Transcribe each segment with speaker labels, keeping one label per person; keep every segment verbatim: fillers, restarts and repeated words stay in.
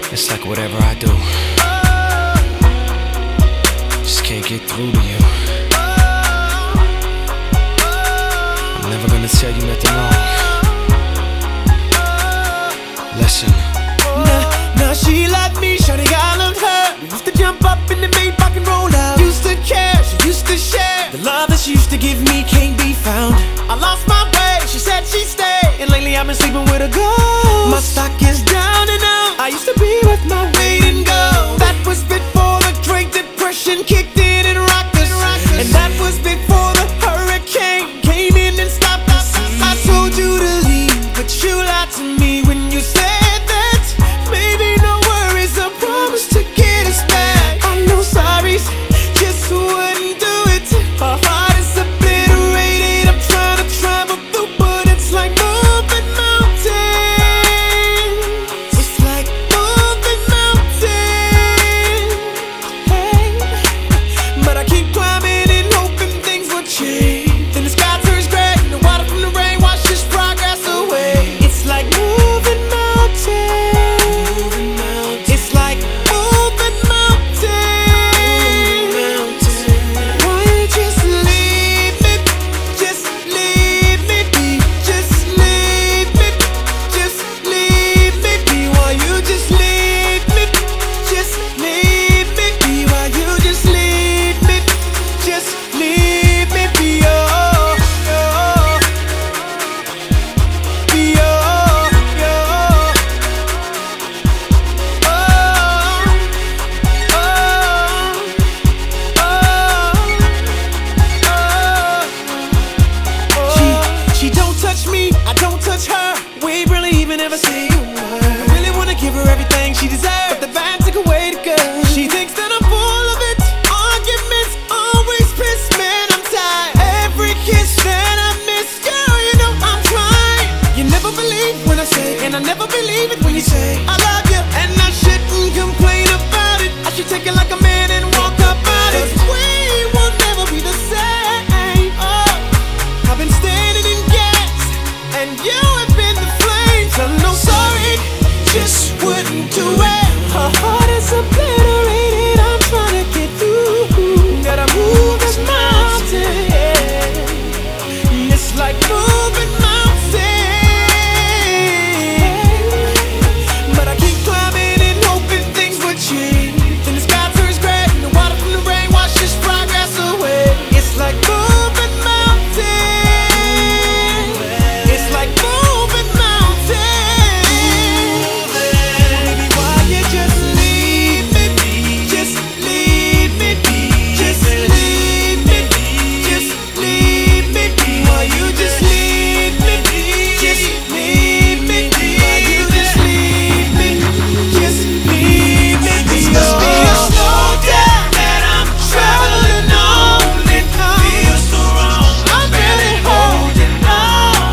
Speaker 1: It's like whatever I do, just can't get through to you. I'm never gonna tell you nothing wrong. Listen.
Speaker 2: Now, now she like me, shawty, I loved her. We used to jump up in the Maybach and roll out. Used to care, she used to share. The love that she used to give me can't be found. I lost my way, she said she'd stay, and lately I've been sleeping with a ghost. My stock is down and out. I used to be with my weight and go. That was before the Great Depression kicked in and rocked us. And that was before the hurricane came in and stopped us. I told you to leave, but you lied to me when you said that. Maybe no worries, I promise to get us back. I know sorries just wouldn't do it. Our heart is obliterated. I'm trying to travel through, but it's like moving mountains. It's like moving mountains. Hey, but I keep climbing and hoping things will change. Then the sky turns gray, and the water from the rain washes progress away. It's like moving mountains. It's like moving mountains. Why you just leave me? Just leave me be. Just leave me. Just leave me be. Why you just leave me? Just leave me be. Why you just leave me? Just leave me be. Oh, oh. Be oh, oh. She, she don't touch me, I don't touch her. We ain't really even ever say a word. I really wanna give her everything she deserves, but the vibe took away the girl. She thinks that I'm full of it. Arguments always piss, man, I'm tired. Every kiss that I miss, girl, you know I'm trying. You never believe when I say, and I never believe it when you say I love you, and I shouldn't complain about it. I should take it like a man and walk up out it. 'Cause we will never be the same. Oh, I've been standing in gas, and you have been the flames. I'm no sorry, just wouldn't do it. Her heart is obliterated. I'm trying to get through. Gotta move this mountain. It's like moving mountains. But I keep climbing and hoping things would change. Then the sky turns gray, and the water from the rain washes progress away. It's like moving mountains. It's like moving mountains. Baby, why you just leave me? Just leave me be. Just leave me. Just leave me be. Why you just leave me? Just leave me be. Why you just leave me? Just leave me be. This must be a slow down that I'm traveling on. It feels so wrong. I'm really holding on.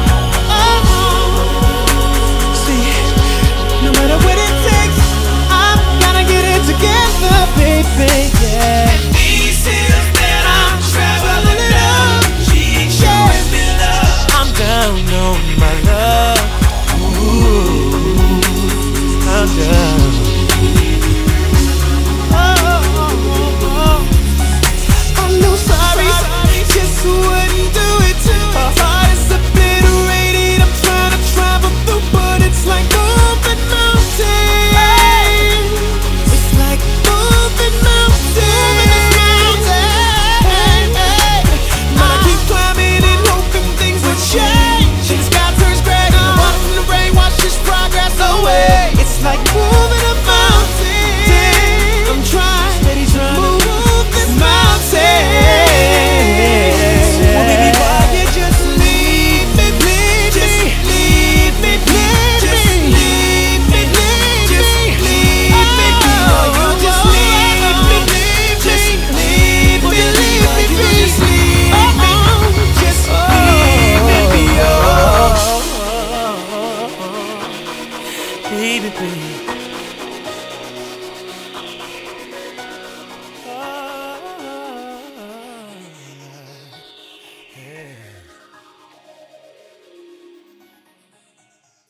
Speaker 2: See, no matter what it takes, I'm gonna get it together, baby. Yeah. And these hills that I'm traveling up, she ain't showing me love. I'm down on my love. Ooh, I'm down. Oh, oh, oh, oh. I'm no sorry, just wouldn't do it. Her heart is obliterated. I'm trying to travel through, but it's like moving mountains. It's like moving mountains. But I keep climbing and hoping things will change. The sky turns gray, the water from the rain washes progress away. It's like moving a mountain. I'm trying, steady trying to move this mountain. Baby, why you just leave me, leave just me, leave me, leave just me, leave me, leave just leave me, oh, you just leave me, leave just leave me, leave me, just leave me, just leave me, be oh, baby, baby.